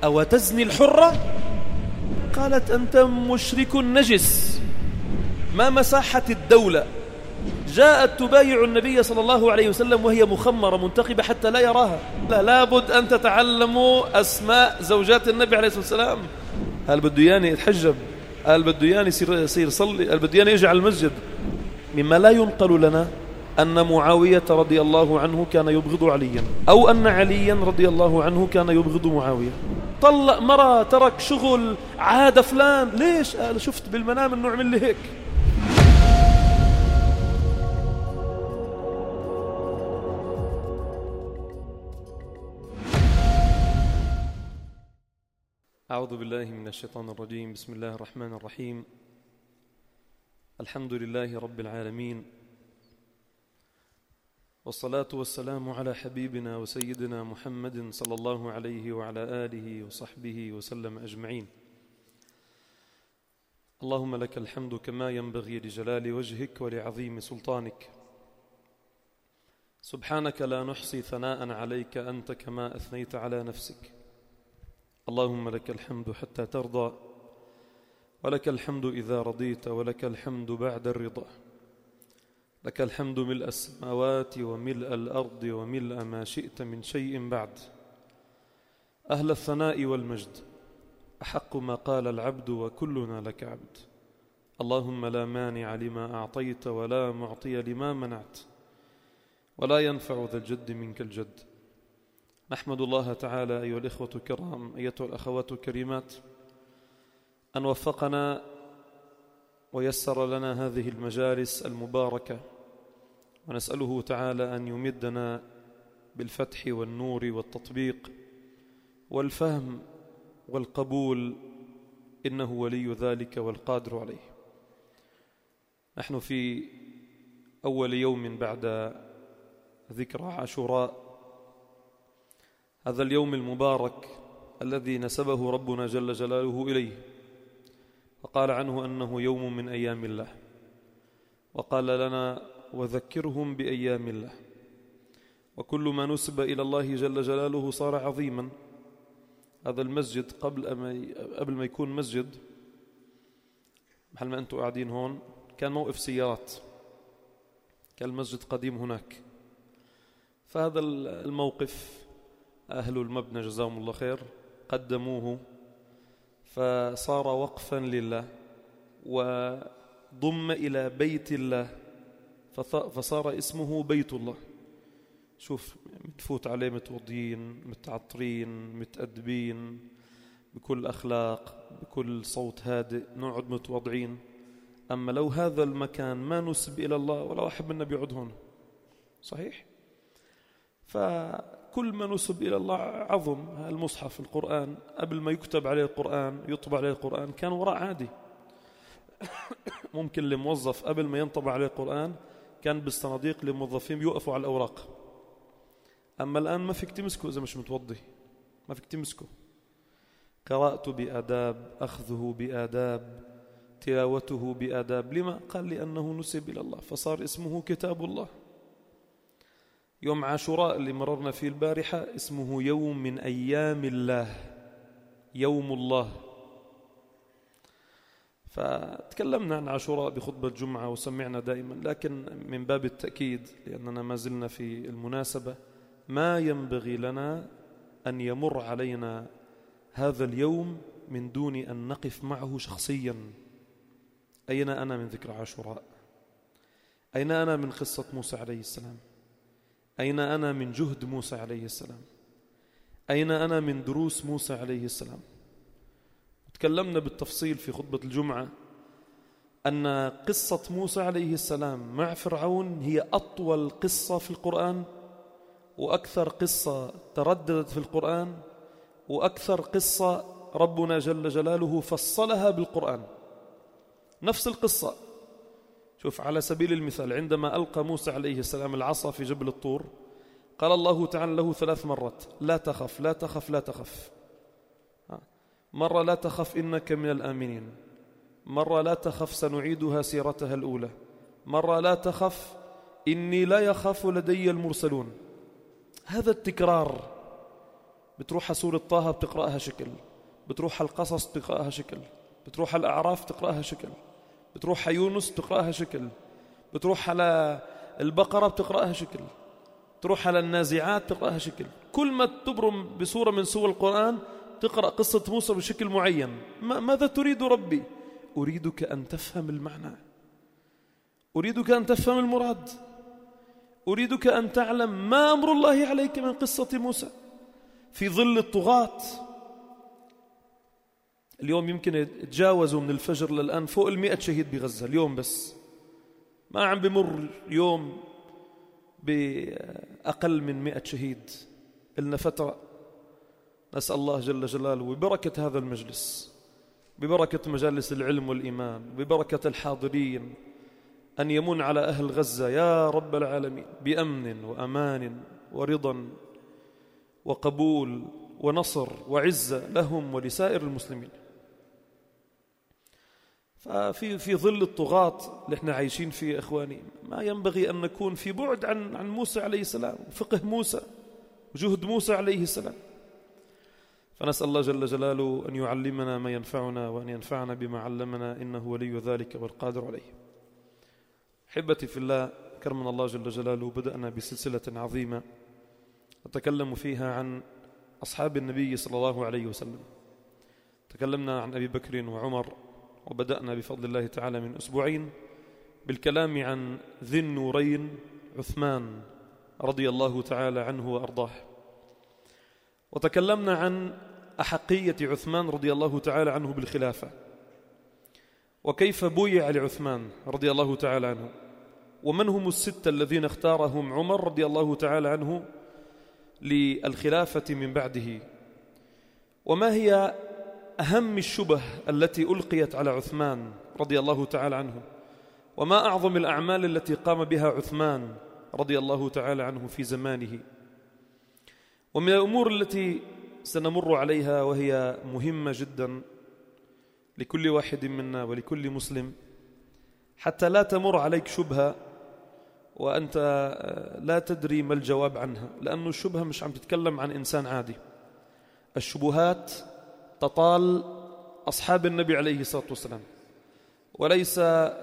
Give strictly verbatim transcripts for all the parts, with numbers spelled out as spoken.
أو تزني الحرة؟ قالت أنت مشرك نجس. ما مساحة الدولة جاءت تبايع النبي صلى الله عليه وسلم وهي مخمرة منتقبة حتى لا يراها؟ لا، لابد أن تتعلموا أسماء زوجات النبي عليه الصلاة والسلام. هل بده ياني يتحجب؟ هل بده ياني يصير يصير يصلي؟ هل بده ياني يجي على المسجد؟ مما لا ينقل لنا أن معاوية رضي الله عنه كان يبغض عليا، أو أن عليا رضي الله عنه كان يبغض معاوية. طلق مرة، ترك شغل، عاد فلان، ليش؟ قال شفت بالمنام أنه عمل لي هيك. أعوذ بالله من الشيطان الرجيم. بسم الله الرحمن الرحيم. الحمد لله رب العالمين، والصلاة والسلام على حبيبنا وسيدنا محمد صلى الله عليه وعلى آله وصحبه وسلم أجمعين. اللهم لك الحمد كما ينبغي لجلال وجهك ولعظيم سلطانك. سبحانك لا نحصي ثناء عليك أنت كما أثنيت على نفسك. اللهم لك الحمد حتى ترضى، ولك الحمد إذا رضيت، ولك الحمد بعد الرضا. لك الحمد ملء السماوات وملء الأرض وملء ما شئت من شيء بعد. أهل الثناء والمجد، أحق ما قال العبد وكلنا لك عبد. اللهم لا مانع لما أعطيت ولا معطي لما منعت، ولا ينفع ذا الجد منك الجد. نحمد الله تعالى أيها الإخوة الكرام، أيتها الأخوات الكريمات، أن وفقنا ويسر لنا هذه المجالس المباركة، ونسأله تعالى أن يمدنا بالفتح والنور والتطبيق والفهم والقبول، إنه ولي ذلك والقادر عليه. نحن في أول يوم بعد ذكرى عاشوراء، هذا اليوم المبارك الذي نسبه ربنا جل جلاله إليه، وقال عنه أنه يوم من أيام الله، وقال لنا وذكرهم بأيام الله. وكل ما نسب إلى الله جل جلاله صار عظيما. هذا المسجد قبل قبل ما يكون مسجد، محل ما أنتم قاعدين هون، كان موقف سيارات، كان المسجد قديم هناك. فهذا الموقف أهل المبنى جزاهم الله خير قدموه، فصار وقفا لله وضم إلى بيت الله، فصار اسمه بيت الله. شوف، متفوت عليه متوضين متعطرين متأدبين بكل أخلاق، بكل صوت هادئ، نقعد متوضعين. أما لو هذا المكان ما نسب إلى الله، ولا واحد منا بيقعد هون، صحيح؟ فكل ما نسب إلى الله عظم. المصحف القرآن قبل ما يكتب عليه القرآن يطبع عليه القرآن كان وراء عادي. ممكن الموظف قبل ما ينطبع عليه القرآن كان بالصناديق للموظفين يوقفوا على الأوراق. أما الآن ما فيك تمسكه إذا مش متوضي، ما فيك تمسكه. قراءته بآداب، أخذه بآداب، تلاوته بآداب. لما؟ قال لأنه نسب إلى الله، فصار اسمه كتاب الله. يوم عاشوراء اللي مررنا فيه البارحة اسمه يوم من أيام الله، يوم الله. فتكلمنا عن عاشوراء بخطبة الجمعة وسمعنا دائما، لكن من باب التأكيد لأننا ما زلنا في المناسبة، ما ينبغي لنا أن يمر علينا هذا اليوم من دون أن نقف معه شخصيا. أين أنا من ذكر عاشوراء؟ أين أنا من قصة موسى عليه السلام؟ أين أنا من جهد موسى عليه السلام؟ أين أنا من دروس موسى عليه السلام؟ تكلمنا بالتفصيل في خطبة الجمعة أن قصة موسى عليه السلام مع فرعون هي أطول قصة في القرآن، وأكثر قصة ترددت في القرآن، وأكثر قصة ربنا جل جلاله فصلها بالقرآن. نفس القصة. شوف، على سبيل المثال، عندما ألقى موسى عليه السلام العصا في جبل الطور، قال الله تعالى له ثلاث مرات: لا تخف لا تخف لا تخف. مرة لا تخف إنك من الآمنين، مرة لا تخف سنعيدها سيرتها الأولى، مرة لا تخف إني لا يخاف لدي المرسلون. هذا التكرار بتروح على سورة طه بتقرأها شكل، بتروح على القصص بتقرأها شكل، بتروح على الأعراف بتقرأها شكل، بتروح على يونس بتقرأها شكل، بتروح على البقرة بتقرأها شكل، تروح على النازعات تقرأها شكل. كل ما تبرم بسورة من سور القرآن تقرأ قصة موسى بشكل معين. ماذا تريد ربي؟ أريدك أن تفهم المعنى، أريدك أن تفهم المراد، أريدك أن تعلم ما أمر الله عليك من قصة موسى في ظل الطغاة. اليوم يمكن تجاوزوا من الفجر للآن فوق المئة شهيد بغزة اليوم بس، ما عم بمر يوم بأقل من مئة شهيد إلنا فترة. نسأل الله جل جلاله ببركة هذا المجلس، ببركة مجالس العلم والإيمان، ببركة الحاضرين، أن يمن على أهل غزة يا رب العالمين بأمن وأمان ورضا وقبول ونصر وعزة لهم ولسائر المسلمين. ففي في ظل الطغاة اللي احنا عايشين فيه إخواني ما ينبغي أن نكون في بعد عن عن موسى عليه السلام وفقه موسى وجهد موسى عليه السلام. فنسأل الله جل جلاله أن يعلمنا ما ينفعنا وأن ينفعنا بما علمنا، إنه ولي ذلك والقادر عليه. أحبتي في الله، كرمنا الله جل جلاله، بدأنا بسلسلة عظيمة نتكلم فيها عن أصحاب النبي صلى الله عليه وسلم. تكلمنا عن أبي بكر وعمر، وبدأنا بفضل الله تعالى من أسبوعين بالكلام عن ذي النورين عثمان رضي الله تعالى عنه وأرضاه. وتكلمنا عن أحقية عثمان رضي الله تعالى عنه بالخلافة، وكيف بويع لعثمان رضي الله تعالى عنه، ومن هم الستة الذين اختارهم عمر رضي الله تعالى عنه للخلافة من بعده، وما هي أهم الشبه التي ألقيت على عثمان رضي الله تعالى عنه، وما أعظم الأعمال التي قام بها عثمان رضي الله تعالى عنه في زمانه. ومن الأمور التي سنمر عليها وهي مهمة جدا لكل واحد منا ولكل مسلم، حتى لا تمر عليك شبهة وأنت لا تدري ما الجواب عنها، لأن الشبهة مش عم تتكلم عن إنسان عادي. الشبهات تطال أصحاب النبي عليه الصلاة والسلام، وليس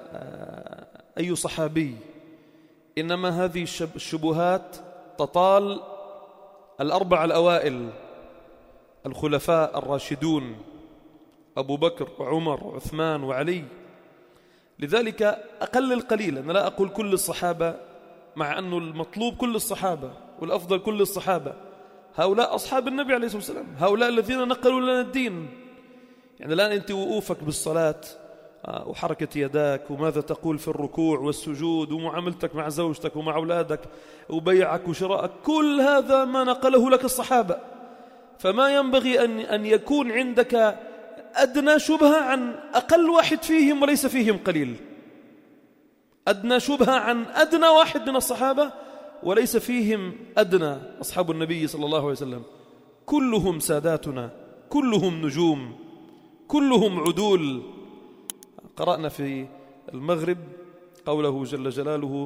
أي صحابي، إنما هذه الشبهات تطال الأربع الأوائل الخلفاء الراشدون أبو بكر وعمر وعثمان وعلي. لذلك أقل القليل، أنا لا أقول كل الصحابة، مع أنه المطلوب كل الصحابة والأفضل كل الصحابة، هؤلاء أصحاب النبي عليه الصلاة والسلام، هؤلاء الذين نقلوا لنا الدين. يعني الآن أنت وقوفك بالصلاة وحركة يداك وماذا تقول في الركوع والسجود ومعاملتك مع زوجتك ومع أولادك وبيعك وشراءك، كل هذا ما نقله لك الصحابة. فما ينبغي أن أن يكون عندك أدنى شبهة عن أقل واحد فيهم وليس فيهم قليل، أدنى شبهة عن أدنى واحد من الصحابة وليس فيهم أدنى أصحاب النبي صلى الله عليه وسلم. كلهم ساداتنا، كلهم نجوم، كلهم عدول. قرأنا في المغرب قوله جل جلاله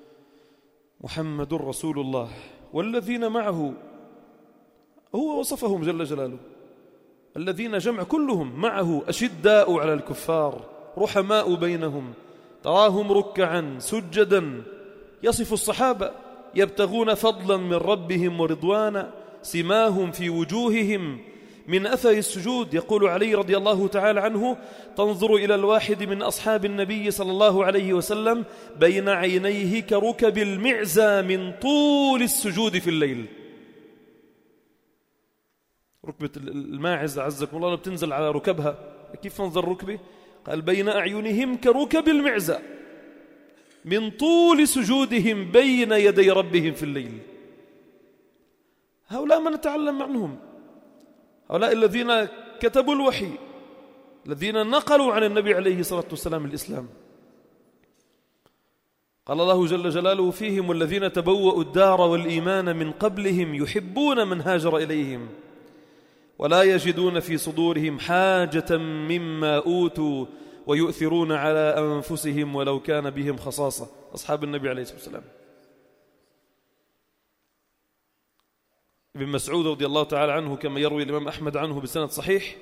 محمد رسول الله والذين معه، هو وصفهم جل جلاله، الذين جمع كلهم معه أشداء على الكفار رحماء بينهم تراهم ركعا سجدا. يصف الصحابة يبتغون فضلا من ربهم ورضوانا سماهم في وجوههم من أثر السجود. يقول علي رضي الله تعالى عنه تنظر إلى الواحد من أصحاب النبي صلى الله عليه وسلم بين عينيه كركب المعزى من طول السجود في الليل. ركبة الماعز عزكم الله بتنزل على ركبها، كيف منظر ركبه؟ قال بين أعينهم كركب المعزى من طول سجودهم بين يدي ربهم في الليل. هؤلاء ما نتعلم عنهم، هؤلاء الذين كتبوا الوحي، الذين نقلوا عن النبي عليه الصلاة والسلام الإسلام. قال الله جل جلاله فيهم والذين تبوأوا الدار والإيمان من قبلهم يحبون من هاجر إليهم ولا يجدون في صدورهم حاجة مما أوتوا ويؤثرون على أنفسهم ولو كان بهم خصاصة. أصحاب النبي عليه الصلاة والسلام ابن مسعود رضي الله تعالى عنه كما يروي الإمام أحمد عنه بسند صحيح،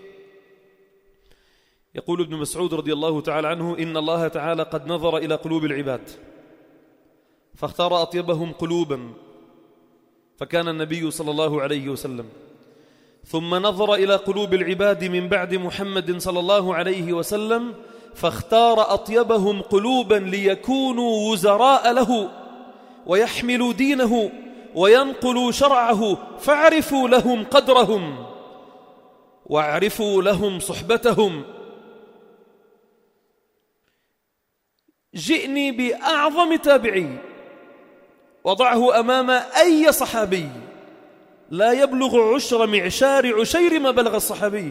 يقول ابن مسعود رضي الله تعالى عنه: إن الله تعالى قد نظر إلى قلوب العباد فاختار أطيبهم قلوبا فكان النبي صلى الله عليه وسلم، ثم نظر إلى قلوب العباد من بعد محمد صلى الله عليه وسلم فاختار أطيبهم قلوبا ليكونوا وزراء له ويحملوا دينه وينقلوا شرعه، فاعرفوا لهم قدرهم واعرفوا لهم صحبتهم. جئني بأعظم تابعي وضعه أمام أي صحابي لا يبلغ عشر معشار عشير ما بلغ الصحابي،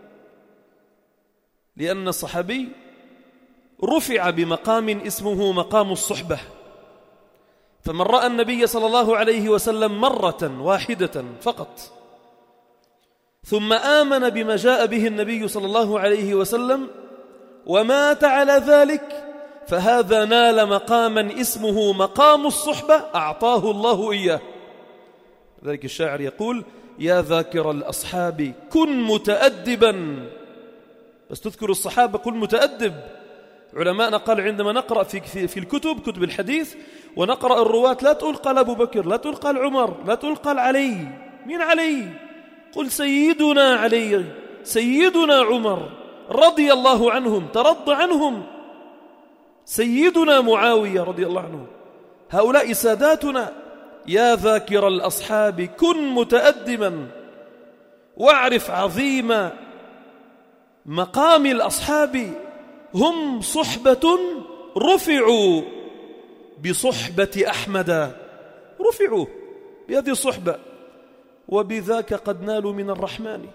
لأن الصحابي رفع بمقام اسمه مقام الصحبة، فمن رأى النبي صلى الله عليه وسلم مرة واحدة فقط ثم آمن بما جاء به النبي صلى الله عليه وسلم ومات على ذلك فهذا نال مقاما اسمه مقام الصحبة أعطاه الله إياه. ذلك الشاعر يقول: يا ذاكر الأصحاب كن متأدبا، بس تذكر الصحابة كن متأدب. علماءنا قال عندما نقرأ في, في, في الكتب كتب الحديث ونقرأ الرواة لا تقول قال أبو بكر، لا تقول قال عمر، لا تقول قال علي. مين علي؟ قل سيدنا علي، سيدنا عمر رضي الله عنهم، ترضى عنهم، سيدنا معاوية رضي الله عنه. هؤلاء ساداتنا. يا ذاكر الأصحاب كن متأدبا واعرف عظيم مقام الأصحاب، هم صحبة رفعوا بصحبة أحمد، رفعوا بهذه الصحبة وبذاك قد نالوا من الرحمن.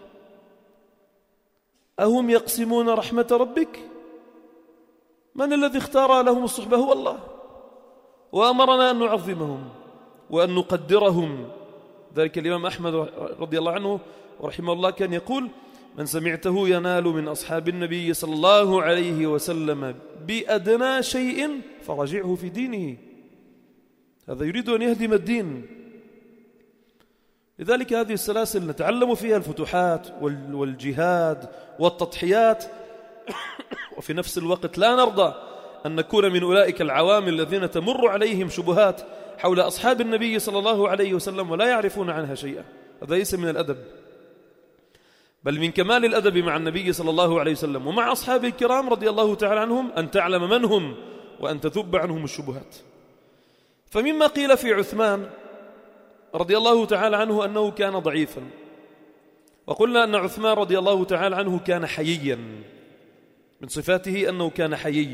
أهم يقسمون رحمة ربك؟ من الذي اختار لهم الصحبة؟ هو الله، وأمرنا أن نعظمهم وأن نقدرهم. ذلك الإمام أحمد رضي الله عنه ورحمه الله كان يقول: من سمعته ينال من أصحاب النبي صلى الله عليه وسلم بأدنى شيء فرجعه في دينه. هذا يريد أن يهدم الدين. لذلك هذه السلاسل نتعلم فيها الفتوحات والجهاد والتضحيات، وفي نفس الوقت لا نرضى أن نكون من أولئك العوامل الذين تمر عليهم شبهات حول أصحاب النبي صلى الله عليه وسلم ولا يعرفون عنها شيئا. هذا ليس من الأدب، بل من كمال الأدب مع النبي صلى الله عليه وسلم ومع أصحابه الكرام رضي الله تعالى عنهم أن تعلم من هم وأن تذب عنهم الشبهات. فمما قيل في عثمان رضي الله تعالى عنه أنه كان ضعيفا، وقلنا أن عثمان رضي الله تعالى عنه كان حييا، من صفاته أنه كان حيي،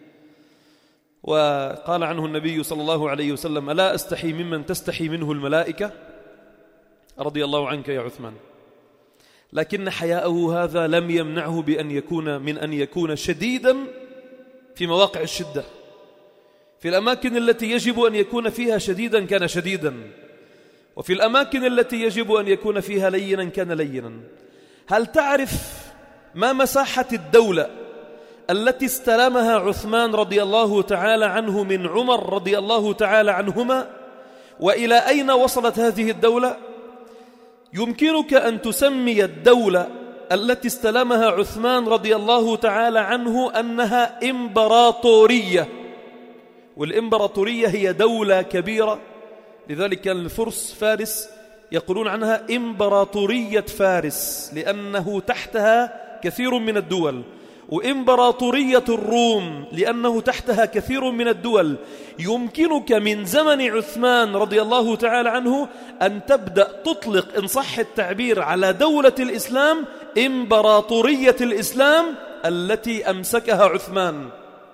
وقال عنه النبي صلى الله عليه وسلم: ألا أستحي ممن تستحي منه الملائكة؟ رضي الله عنك يا عثمان. لكن حياءه هذا لم يمنعه بأن يكون من أن يكون شديدا في مواقع الشدة، في الأماكن التي يجب أن يكون فيها شديدا كان شديدا، وفي الأماكن التي يجب أن يكون فيها لينا كان لينا. هل تعرف ما مساحة الدولة التي استلمها عثمان رضي الله تعالى عنه من عمر رضي الله تعالى عنهما، وإلى أين وصلت هذه الدولة؟ يمكنك أن تسمي الدولة التي استلمها عثمان رضي الله تعالى عنه أنها إمبراطورية، والإمبراطورية هي دولة كبيرة. لذلك كان الفرس فارس يقولون عنها إمبراطورية فارس لأنه تحتها كثير من الدول، وإمبراطورية الروم لأنه تحتها كثير من الدول. يمكنك من زمن عثمان رضي الله تعالى عنه أن تبدأ تطلق إن صح التعبير على دولة الإسلام إمبراطورية الإسلام التي أمسكها عثمان،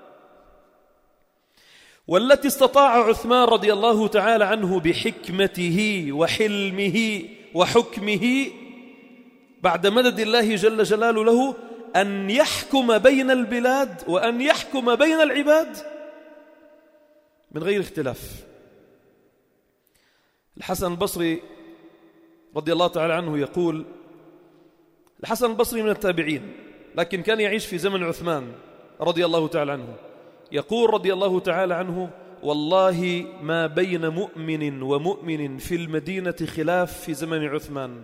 والتي استطاع عثمان رضي الله تعالى عنه بحكمته وحلمه وحكمه بعد مدد الله جل جلاله له أن يحكم بين البلاد وأن يحكم بين العباد من غير اختلاف. الحسن البصري رضي الله تعالى عنه يقول، الحسن البصري من التابعين لكن كان يعيش في زمن عثمان رضي الله تعالى عنه، يقول رضي الله تعالى عنه: والله ما بين مؤمن ومؤمن في المدينة خلاف في زمن عثمان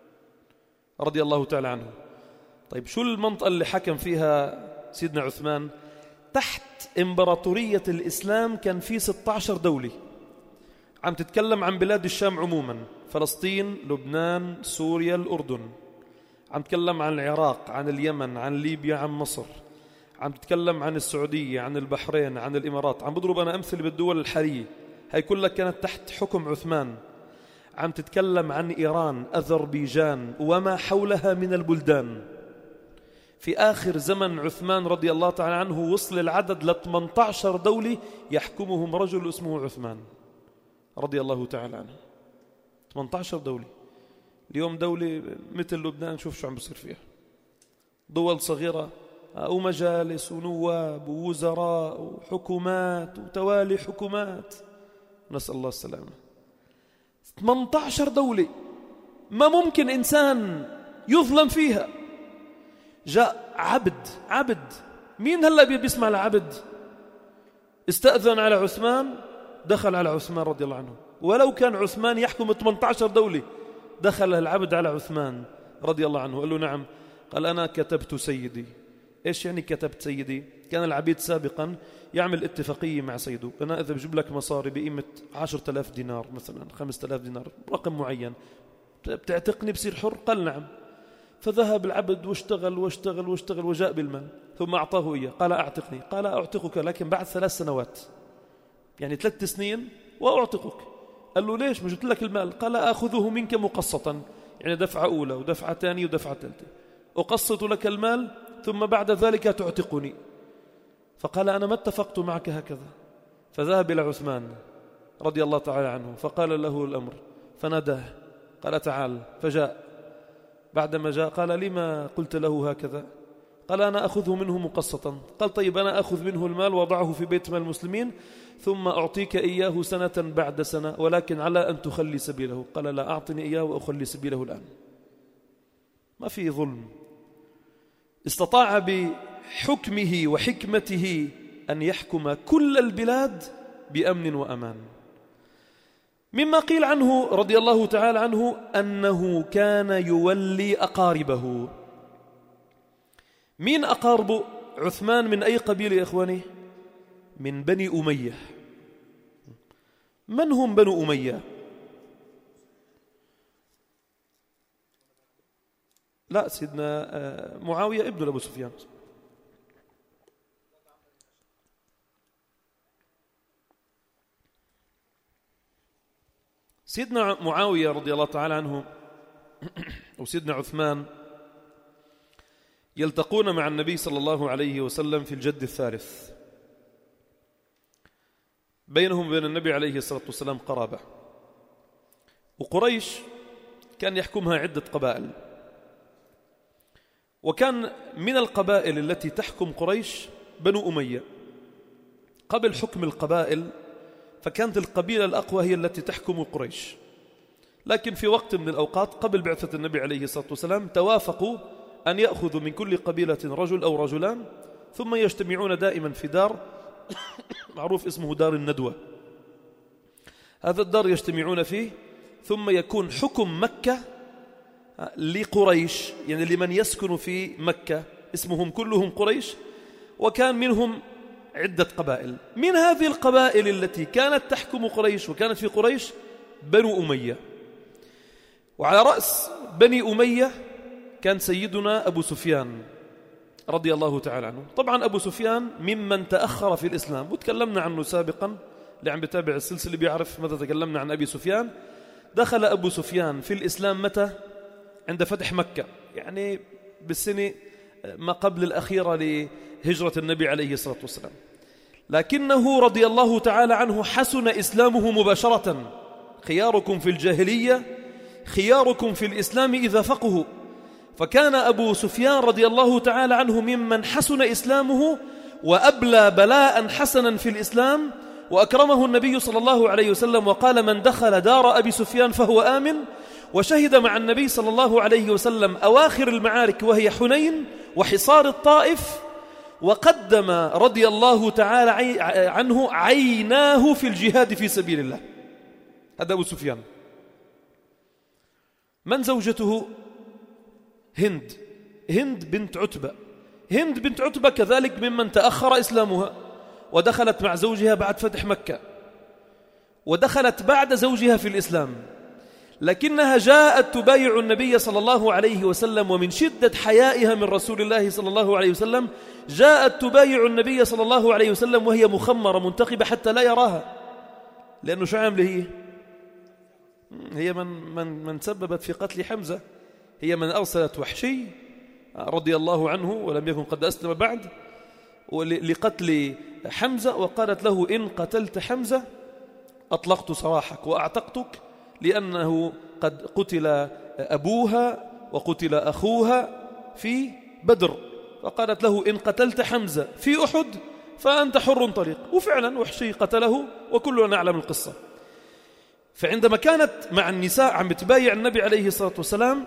رضي الله تعالى عنه. طيب شو المنطقة اللي حكم فيها سيدنا عثمان؟ تحت إمبراطورية الإسلام كان في ستة عشر دولة، عم تتكلم عن بلاد الشام عموما، فلسطين، لبنان، سوريا، الأردن، عم تتكلم عن العراق، عن اليمن، عن ليبيا، عن مصر، عم تتكلم عن السعودية، عن البحرين، عن الإمارات. عم بضرب أنا أمثل بالدول الحالية، هاي كلها كانت تحت حكم عثمان. عم تتكلم عن إيران، أذربيجان، وما حولها من البلدان. في آخر زمن عثمان رضي الله تعالى عنه وصل العدد ل ثمانية عشر دولة يحكمهم رجل اسمه عثمان رضي الله تعالى عنه. ثمانية عشر دولة. اليوم دولة مثل لبنان شوف شو عم بصير فيها، دول صغيرة ومجالس ونواب ووزراء وحكومات وتوالي حكومات، نسأل الله السلامة. ثمانية عشر دولة ما ممكن إنسان يظلم فيها. جاء عبد عبد مين هلأ بيسمع لعبد؟ استأذن على عثمان، دخل على عثمان رضي الله عنه، ولو كان عثمان يحكم ثمانية عشر دولة دخل العبد على عثمان رضي الله عنه، قال له نعم. قال أنا كتبت سيدي. إيش يعني كتبت سيدي؟ كان العبيد سابقا يعمل اتفاقية مع سيده، أنا إذا بجيب لك مصاري بقيمة عشرة آلاف دينار مثلا، خمسة آلاف دينار، رقم معين، بتعتقني بصير حر؟ قال نعم. فذهب العبد واشتغل واشتغل واشتغل وجاء بالمال، ثم أعطاه إياه، قال أعتقني. قال أعتقك لكن بعد ثلاث سنوات، يعني ثلاث سنين وأعتقك. قال له ليش؟ مش قلت لك المال؟ قال أخذه منك مقسطا، يعني دفعة أولى ودفعة ثانية ودفعة ثالثة، أقسط لك المال ثم بعد ذلك تعتقني. فقال أنا ما اتفقت معك هكذا. فذهب إلى عثمان رضي الله تعالى عنه فقال له الأمر، فناداه قال تعال، فجاء. بعدما جاء قال لما قلت له هكذا؟ قال أنا أخذه منه مقسطا. قال طيب أنا أخذ منه المال وضعه في بيت مال المسلمين ثم أعطيك إياه سنة بعد سنة، ولكن على أن تخلي سبيله. قال لا، أعطني إياه وأخلي سبيله الآن. ما في ظلم. استطاع بحكمه وحكمته أن يحكم كل البلاد بأمن وأمان. مما قيل عنه رضي الله تعالى عنه أنه كان يولي أقاربه. مين أقاربه؟ عثمان من أي قبيلة يا إخواني؟ من بني أمية. من هم بنو أمية؟ لا، سيدنا معاوية ابن أبو سفيان. سيدنا معاوية رضي الله تعالى عنه وسيدنا عثمان يلتقون مع النبي صلى الله عليه وسلم في الجد الثالث. بينهم وبين النبي عليه الصلاة والسلام قرابة، وقريش كان يحكمها عدة قبائل، وكان من القبائل التي تحكم قريش بنو أمية. قبل حكم القبائل فكانت القبيلة الأقوى هي التي تحكم قريش، لكن في وقت من الأوقات قبل بعثة النبي عليه الصلاة والسلام توافقوا أن يأخذوا من كل قبيلة رجل أو رجلان، ثم يجتمعون دائما في دار معروف اسمه دار الندوة. هذا الدار يجتمعون فيه، ثم يكون حكم مكة لقريش، يعني لمن يسكن في مكة، اسمهم كلهم قريش، وكان منهم عدة قبائل. من هذه القبائل التي كانت تحكم قريش وكانت في قريش بنو أمية. وعلى رأس بني أمية كان سيدنا أبو سفيان رضي الله تعالى عنه. طبعا أبو سفيان ممن تأخر في الإسلام، وتكلمنا عنه سابقا، اللي عم بتابع السلسلة بيعرف متى تكلمنا عن أبي سفيان. دخل أبو سفيان في الإسلام متى؟ عند فتح مكة، يعني بالسنة ما قبل الأخيرة لهجرة النبي عليه الصلاة والسلام. لكنه رضي الله تعالى عنه حسن إسلامه مباشرة. خياركم في الجاهلية خياركم في الإسلام إذا فقهوا. فكان أبو سفيان رضي الله تعالى عنه ممن حسن إسلامه وأبلى بلاء حسنا في الإسلام، وأكرمه النبي صلى الله عليه وسلم وقال من دخل دار أبي سفيان فهو آمن. وشهد مع النبي صلى الله عليه وسلم أواخر المعارك وهي حنين وحصار الطائف، وقدم رضي الله تعالى عنه عيناه في الجهاد في سبيل الله. هذا أبو سفيان. من زوجته؟ هند، هند بنت عتبة. هند بنت عتبة كذلك ممن تأخر إسلامها، ودخلت مع زوجها بعد فتح مكة، ودخلت بعد زوجها في الإسلام، لكنها جاءت تبايع النبي صلى الله عليه وسلم، ومن شدة حيائها من رسول الله صلى الله عليه وسلم جاءت تبايع النبي صلى الله عليه وسلم وهي مخمرة منتقبة حتى لا يراها. لأنه شو عامله هي؟ هي من, من, من سببت في قتل حمزة، هي من أرسلت وحشي رضي الله عنه ولم يكن قد أسلم بعد لقتل حمزة، وقالت له: إن قتلت حمزة أطلقت سراحك وأعتقتك، لأنه قد قتل أبوها وقتل أخوها في بدر. فقالت له: إن قتلت حمزة في أحد فأنت حر طريق. وفعلا وحشي قتله وكلنا نعلم القصة. فعندما كانت مع النساء عم تبايع النبي عليه الصلاة والسلام،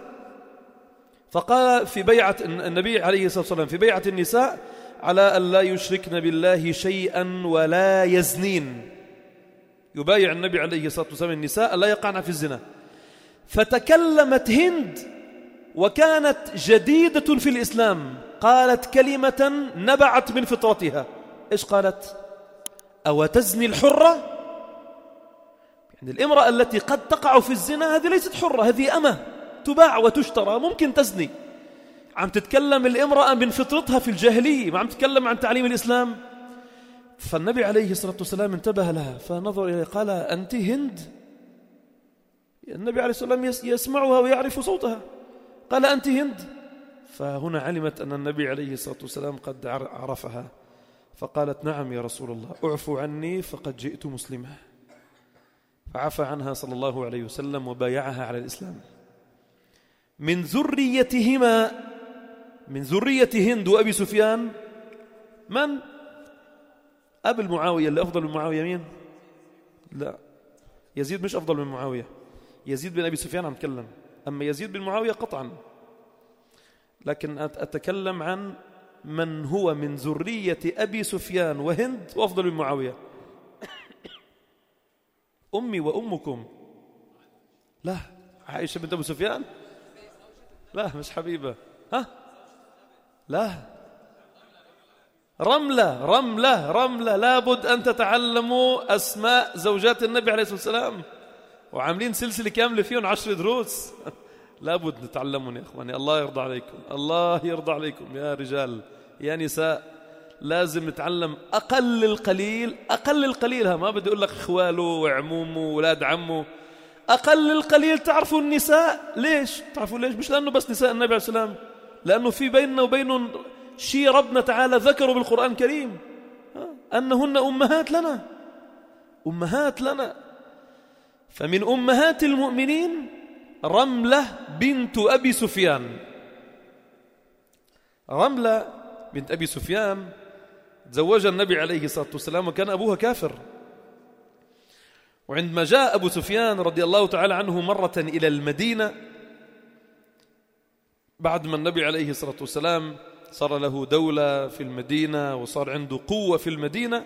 فقال في بيعة النبي عليه الصلاة والسلام في بيعة النساء على أن لا يشركن بالله شيئا ولا يزنين، يبايع النبي عليه الصلاة والسلام النساء لا يقعن في الزنا. فتكلمت هند وكانت جديدة في الإسلام، قالت كلمة نبعت من فطرتها. إيش قالت؟ أو تزني الحرة؟ يعني الامرأة التي قد تقع في الزنا هذه ليست حرة، هذه أمة تباع وتشترى، ممكن تزني. عم تتكلم الامرأة من فطرتها في الجاهلية، ما عم تتكلم عن تعليم الإسلام. فالنبي عليه الصلاة والسلام انتبه لها فنظر إليها قال: أنت هند؟ النبي عليه الصلاة والسلام يسمعها ويعرف صوتها. قال: أنت هند؟ فهنا علمت أن النبي عليه الصلاة والسلام قد عرفها، فقالت: نعم يا رسول الله، اعفو عني فقد جئت مسلمة. فعفى عنها صلى الله عليه وسلم وبايعها على الإسلام. من ذريتهما، من ذرية هند وأبي سفيان، من؟ أبي المعاوية. اللي أفضل من معاوية مين؟ لا، يزيد مش أفضل من معاوية، يزيد بن أبي سفيان عم تكلم. أما يزيد بن معاوية قطعا، لكن أتكلم عن من هو من ذرية أبي سفيان وهند وأفضل من معاوية. أمي وأمكم. لا، عائشة بنت أبو سفيان؟ لا، مش حبيبة. ها؟ لا، رملة رملة رملة. لابد أن تتعلموا أسماء زوجات النبي عليه الصلاة والسلام، وعاملين سلسلة كاملة فيهم عشر دروس. لابد نتعلمون يا إخواني. الله يرضى عليكم، الله يرضى عليكم يا رجال يا نساء. لازم نتعلم أقل القليل، أقل القليل. ها، ما بدي أقول لك إخواله وعمومه وولاد عمه، أقل القليل تعرفوا النساء. ليش؟ تعرفوا ليش؟ مش لأنه بس نساء النبي عليه الصلاة والسلام، لأنه في بيننا وبينهم شيء ربنا تعالى ذكره بالقرآن الكريم، أنهن أمهات لنا، أمهات لنا. فمن أمهات المؤمنين رملة بنت أبي سفيان. رملة بنت أبي سفيان تزوجها النبي عليه الصلاة والسلام وكان أبوها كافر. وعندما جاء أبو سفيان رضي الله تعالى عنه مرة إلى المدينة بعد ما النبي عليه الصلاة والسلام صار له دولة في المدينة وصار عنده قوة في المدينة،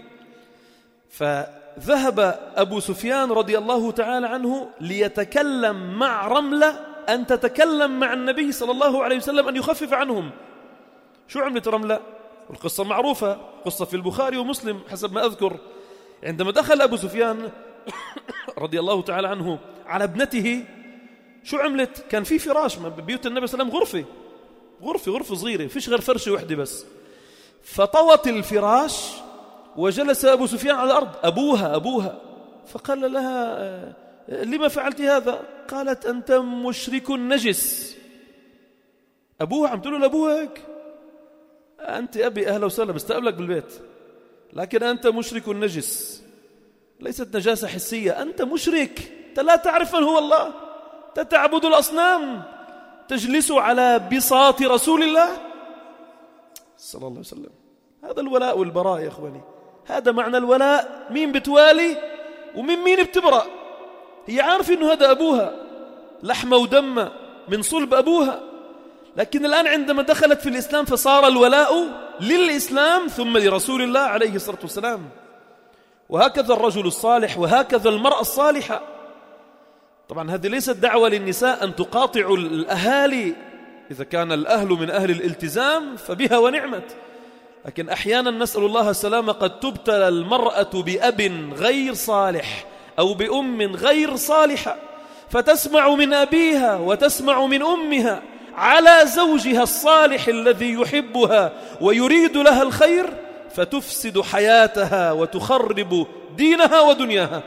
فذهب أبو سفيان رضي الله تعالى عنه ليتكلم مع رملة أن تتكلم مع النبي صلى الله عليه وسلم أن يخفف عنهم. شو عملت رملة؟ والقصة معروفة، قصة في البخاري ومسلم حسب ما أذكر. عندما دخل أبو سفيان رضي الله تعالى عنه على ابنته، شو عملت؟ كان في فراش ببيوت النبي صلى الله عليه وسلم، غرفة غرفة غرفة صغيرة فيش غير فرشة واحدة بس. فطوت الفراش وجلس أبو سفيان على الأرض. أبوها أبوها فقال لها: لما فعلت هذا؟ قالت: أنت مشرك نجس. أبوها عم تقول له لأبوها هيك: أنت أبي أهلا وسهلا بستقبلك بالبيت، لكن أنت مشرك نجس. ليست نجاسة حسية، أنت مشرك، أنت لا تعرف من هو الله، تتعبد الأصنام، تجلس على بساط رسول الله صلى الله عليه وسلم. هذا الولاء والبراء يا إخواني، هذا معنى الولاء. مين بتوالي ومن مين بتبرأ. هي عارفة أنه هذا أبوها لحمة ودم من صلب أبوها، لكن الآن عندما دخلت في الإسلام فصار الولاء للإسلام ثم لرسول الله عليه الصلاة والسلام. وهكذا الرجل الصالح وهكذا المرأة الصالحة. طبعا هذه ليست دعوة للنساء أن تقاطعوا الأهالي، إذا كان الأهل من أهل الالتزام فبها ونعمت، لكن أحيانا نسأل الله السلامة قد تبتلى المرأة بأب غير صالح أو بأم غير صالحة، فتسمع من أبيها وتسمع من أمها على زوجها الصالح الذي يحبها ويريد لها الخير، فتفسد حياتها وتخرب دينها ودنياها.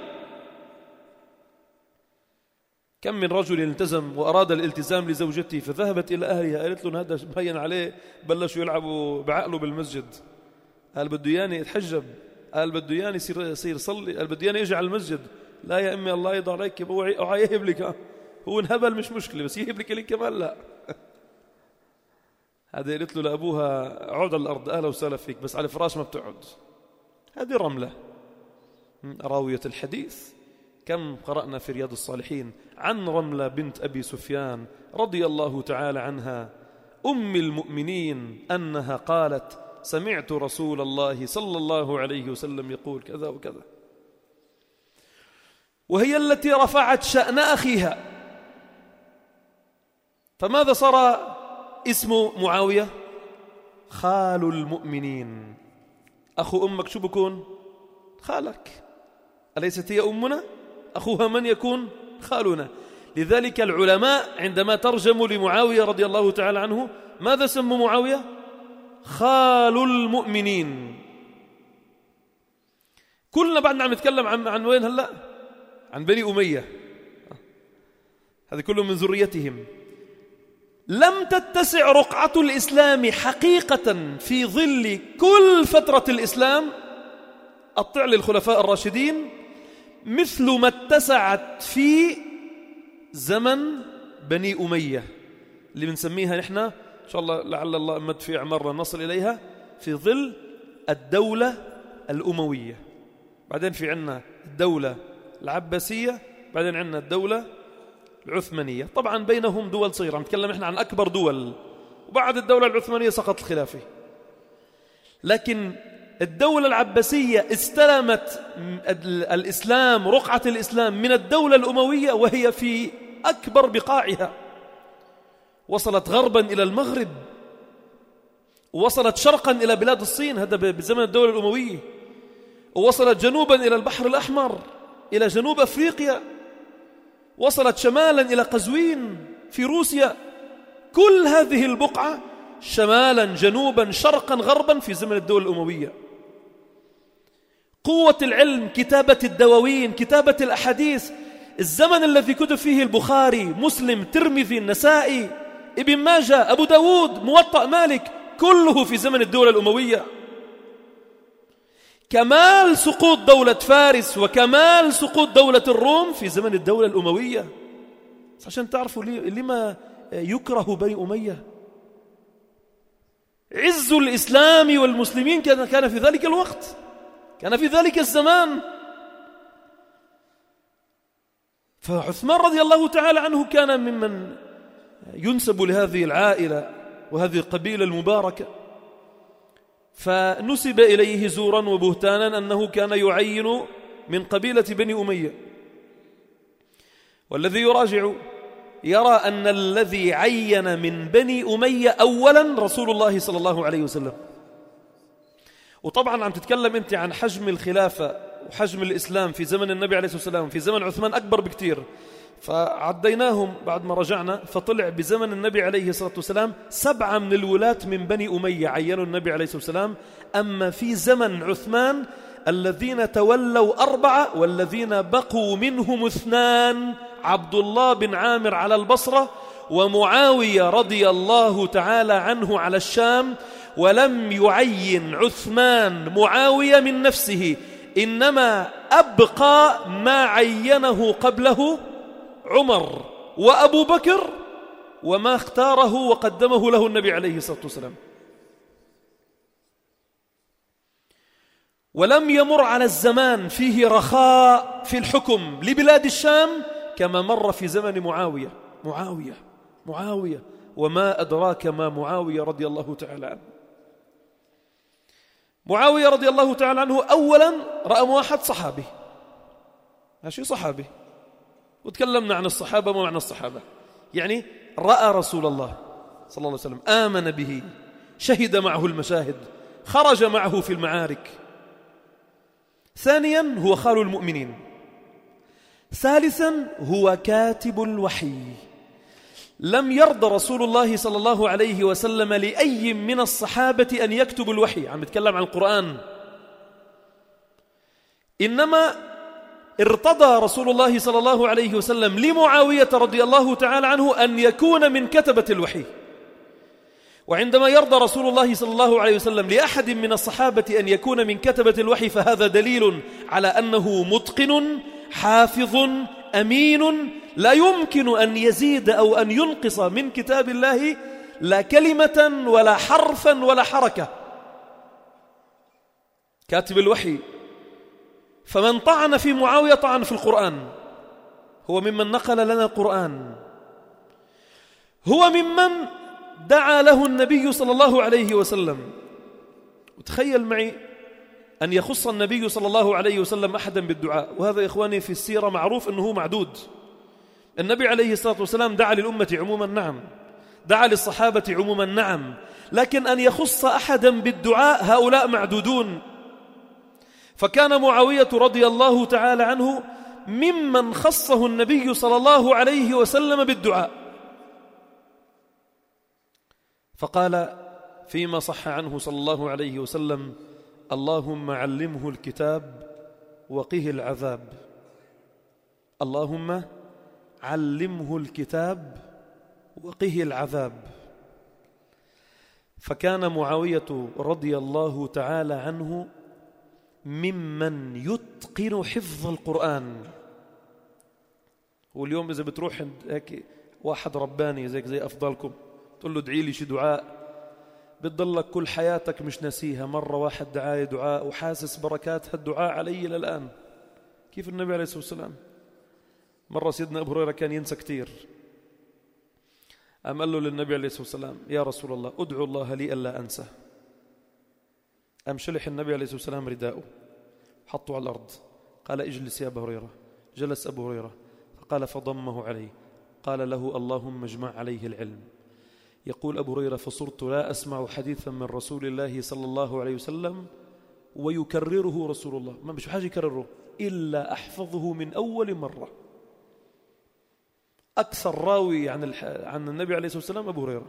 كم من رجل التزم وأراد الالتزام لزوجته فذهبت إلى أهلها قالت له هذا مبين عليه، بلشوا يلعبوا بعقله بالمسجد، قال بده ياني يتحجب، قال بده ياني يصير يصير يصلي، قال بده ياني يجي على المسجد. لا يا أمي الله يرضى عليك، هو يهب لك، هو انهبل مش مشكلة، بس يهب لك لك كمان لا. هذا قالت له لأبوها عود على الأرض أهلا وسهلا فيك، بس على الفراش ما بتقعد. هذه رملة راوية الحديث. كم قرأنا في رياض الصالحين عن رملة بنت أبي سفيان رضي الله تعالى عنها أم المؤمنين أنها قالت سمعت رسول الله صلى الله عليه وسلم يقول كذا وكذا، وهي التي رفعت شأن أخيها. فماذا صار اسم معاوية؟ خال المؤمنين. أخو أمك شو بكون؟ خالك. أليست هي أمنا؟ أخوها من يكون؟ خالنا. لذلك العلماء عندما ترجموا لمعاوية رضي الله تعالى عنه ماذا سموا معاوية؟ خال المؤمنين. كلنا بعدنا عم نتكلم عن عن وين هلأ؟ عن بني أمية، هذا كله من ذريتهم. لم تتسع رقعة الإسلام حقيقة في ظل كل فترة الإسلام أطلع للخلفاء الراشدين مثل ما اتسعت في زمن بني أمية اللي بنسميها نحن إن شاء الله لعل الله أمد في أعمارنا نصل إليها في ظل الدولة الأموية. بعدين في عنا الدولة العباسية، بعدين عنا الدولة العثمانية. طبعا بينهم دول صغيرة، نتكلم إحنا عن أكبر دول، وبعد الدولة العثمانية سقط الخلافة. لكن الدولة العباسية استلمت الإسلام رقعة الإسلام من الدولة الأموية وهي في أكبر بقاعها، وصلت غربا إلى المغرب، ووصلت شرقا إلى بلاد الصين، هذا بزمن الدولة الأموية، ووصلت جنوبا إلى البحر الأحمر إلى جنوب أفريقيا، وصلت شمالا إلى قزوين في روسيا. كل هذه البقعة شمالا جنوبا شرقا غربا في زمن الدولة الأموية. قوة العلم، كتابة الدواوين، كتابة الأحاديث، الزمن الذي كتب فيه البخاري، مسلم، ترمذي، النسائي، ابن ماجه، أبو داود، موطأ مالك، كله في زمن الدولة الأموية. كمال سقوط دولة فارس وكمال سقوط دولة الروم في زمن الدولة الأموية. عشان تعرفوا لما يكره بني أمية. عز الإسلام والمسلمين كان في ذلك الوقت، كان في ذلك الزمان. فعثمان رضي الله تعالى عنه كان ممن ينسب لهذه العائلة وهذه القبيلة المباركة، فنسب إليه زورا وبهتانا أنه كان يعين من قبيلة بني أمية. والذي يراجع يرى أن الذي عين من بني أمية أولا رسول الله صلى الله عليه وسلم. وطبعا عم تتكلم أنت عن حجم الخلافة وحجم الإسلام في زمن النبي عليه الصلاة والسلام، في زمن عثمان أكبر بكتير، فعديناهم بعد ما رجعنا فطلع بزمن النبي عليه الصلاة والسلام سبعة من الولاة من بني أمية عينوا النبي عليه الصلاة والسلام. أما في زمن عثمان الذين تولوا أربعة والذين بقوا منهم اثنان، عبد الله بن عامر على البصرة ومعاوية رضي الله تعالى عنه على الشام. ولم يعين عثمان معاوية من نفسه، إنما أبقى ما عينه قبله عمر وأبو بكر وما اختاره وقدمه له النبي عليه الصلاة والسلام. ولم يمر على الزمان فيه رخاء في الحكم لبلاد الشام كما مر في زمن معاوية. معاوية معاوية وما أدراك ما معاوية رضي الله تعالى عنه. معاوية رضي الله تعالى عنه أولا رأى واحد صحابي، هذا صحابي، وتكلمنا عن الصحابة وما معنى الصحابة، يعني رأى رسول الله صلى الله عليه وسلم، آمن به، شهد معه المشاهد، خرج معه في المعارك. ثانيا هو خال المؤمنين. ثالثا هو كاتب الوحي. لم يرض رسول الله صلى الله عليه وسلم لأي من الصحابة أن يكتب الوحي، عم يتكلم عن القرآن، إنما ارتضى رسول الله صلى الله عليه وسلم لمعاوية رضي الله تعالى عنه أن يكون من كتبة الوحي. وعندما يرضى رسول الله صلى الله عليه وسلم لأحد من الصحابة أن يكون من كتبة الوحي فهذا دليل على أنه متقن حافظ أمين لا يمكن أن يزيد أو أن ينقص من كتاب الله لا كلمة ولا حرفا ولا حركة، كاتب الوحي. فمن طعن في معاوية طعن في القرآن، هو ممن نقل لنا القرآن، هو ممن دعا له النبي صلى الله عليه وسلم. وتخيل معي أن يخص النبي صلى الله عليه وسلم أحدا بالدعاء، وهذا يا إخواني في السيرة معروف أنه معدود. النبي عليه الصلاة والسلام دعا للأمة عموما نعم، دعا للصحابة عموما نعم، لكن أن يخص أحدا بالدعاء هؤلاء معدودون. فكان معاوية رضي الله تعالى عنه ممن خصه النبي صلى الله عليه وسلم بالدعاء. فقال فيما صح عنه صلى الله عليه وسلم: اللهم علمه الكتاب وقه العذاب. اللهم علمه الكتاب وقه العذاب. فكان معاوية رضي الله تعالى عنه ممن يتقن حفظ القرآن. واليوم إذا بتروح هيك واحد رباني زيك زي أفضلكم تقول له ادعي لي شي دعاء، بتضلك كل حياتك مش نسيها. مرة واحد دعاء دعاء وحاسس بركات هالدعاء علي للآن، كيف النبي عليه الصلاة والسلام. مرة سيدنا أبو هريرة كان ينسى كتير، أم قال له للنبي عليه الصلاة والسلام: يا رسول الله أدعو الله لي ألا أنسى. أم شلح النبي عليه الصلاة والسلام رداءه حطه على الأرض، قال: اجلس يا أبو هريرة. جلس أبو هريرة فقال فضمه عليه، قال له: اللهم اجمع عليه العلم. يقول أبو هريرة: فصرت لا أسمع حديثا من رسول الله صلى الله عليه وسلم ويكرره رسول الله، ما مش حاجة يكرره إلا أحفظه من أول مرة. أكثر راوي عن عن النبي عليه الصلاة والسلام أبو هريرة.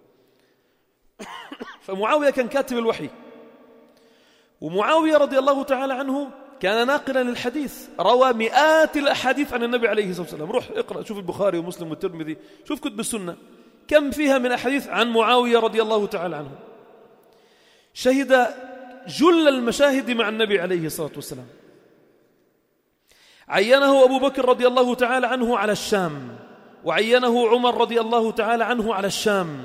فمعاوية كان كاتب الوحي، ومعاوية رضي الله تعالى عنه كان ناقلا للحديث، روى مئات الأحاديث عن النبي عليه الصلاة والسلام. روح اقرأ شوف البخاري ومسلم والترمذي، شوف كتب السنة كم فيها من أحاديث عن معاوية رضي الله تعالى عنه. شهد جل المشاهد مع النبي عليه الصلاة والسلام. عينه أبو بكر رضي الله تعالى عنه على الشام، وعينه عمر رضي الله تعالى عنه على الشام.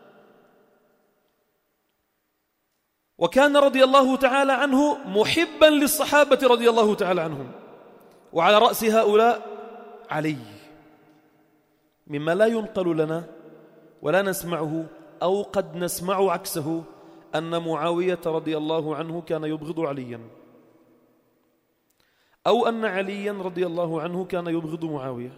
وكان رضي الله تعالى عنه محبا للصحابة رضي الله تعالى عنهم، وعلى رأس هؤلاء علي، مما لا ينقل لنا ولا نسمعه أو قد نسمع عكسه أن معاوية رضي الله عنه كان يبغض عليا، أو أن عليا رضي الله عنه كان يبغض معاوية.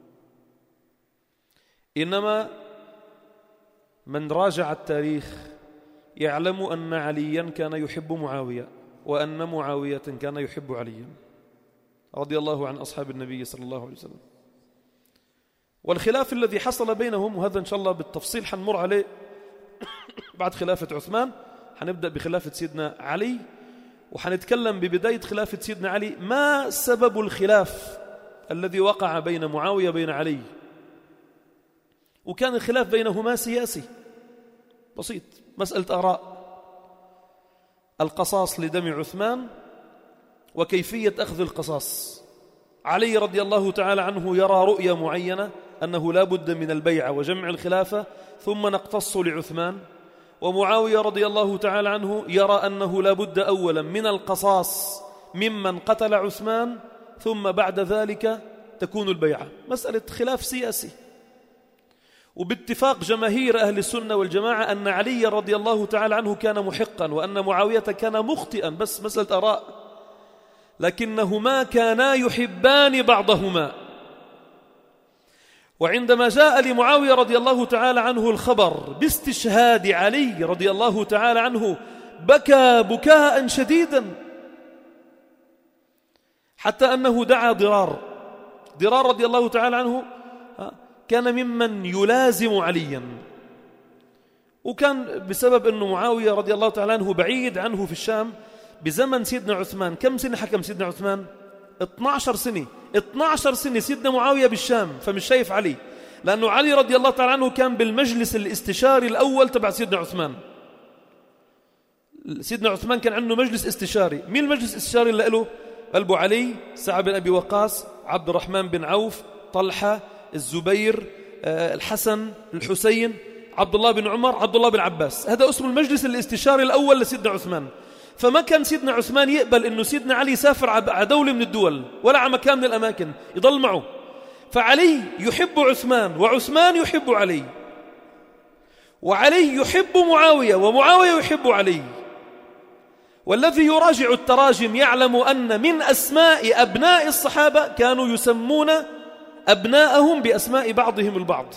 إنما من راجع التاريخ يعلم أن عليا كان يحب معاوية، وأن معاوية كان يحب عليا رضي الله عن أصحاب النبي صلى الله عليه وسلم. والخلاف الذي حصل بينهم، وهذا إن شاء الله بالتفصيل حنمر عليه بعد خلافة عثمان، حنبدأ بخلافة سيدنا علي، وحنتكلم ببداية خلافة سيدنا علي ما سبب الخلاف الذي وقع بين معاوية وبين علي. وكان الخلاف بينهما سياسي بسيط، مسألة آراء، القصاص لدم عثمان وكيفية أخذ القصاص. علي رضي الله تعالى عنه يرى رؤية معينة أنه لا بد من البيعة وجمع الخلافة ثم نقتص لعثمان، ومعاوية رضي الله تعالى عنه يرى أنه لا بد أولا من القصاص ممن قتل عثمان ثم بعد ذلك تكون البيعة. مسألة خلاف سياسي. وباتفاق جماهير أهل السنة والجماعة أن علي رضي الله تعالى عنه كان محقا وأن معاوية كان مخطئا، بس مسألة آراء، لكنهما كانا يحبان بعضهما. وعندما جاء لمعاوية رضي الله تعالى عنه الخبر باستشهاد علي رضي الله تعالى عنه بكى بكاء شديدا، حتى أنه دعا ضرار. ضرار رضي الله تعالى عنه كان ممن يلازم عليا، وكان بسبب أنه معاوية رضي الله تعالى عنه بعيد عنه في الشام بزمن سيدنا عثمان. كم سنة حكم سيدنا عثمان؟ اثنتي عشرة سنة. اثنتي عشرة سنة سيدنا معاوية بالشام، فمش شايف علي، لأنه علي رضي الله تعالى عنه كان بالمجلس الاستشاري الأول تبع سيدنا عثمان. سيدنا عثمان كان عنده مجلس استشاري. مين المجلس الاستشاري اللي له؟ قلبه علي، سعد بن أبي وقاص، عبد الرحمن بن عوف، طلحة، الزبير، الحسن، الحسين، عبد الله بن عمر، عبد الله بن عباس. هذا اسمه المجلس الاستشاري الأول لسيدنا عثمان. فما كان سيدنا عثمان يقبل أنه سيدنا علي يسافر على دولة من الدول ولا على مكان من الأماكن، يضل معه. فعلي يحب عثمان، وعثمان يحب علي، وعلي يحب معاوية، ومعاوية يحب علي. والذي يراجع التراجم يعلم أن من أسماء أبناء الصحابة كانوا يسمون أبناءهم بأسماء بعضهم البعض.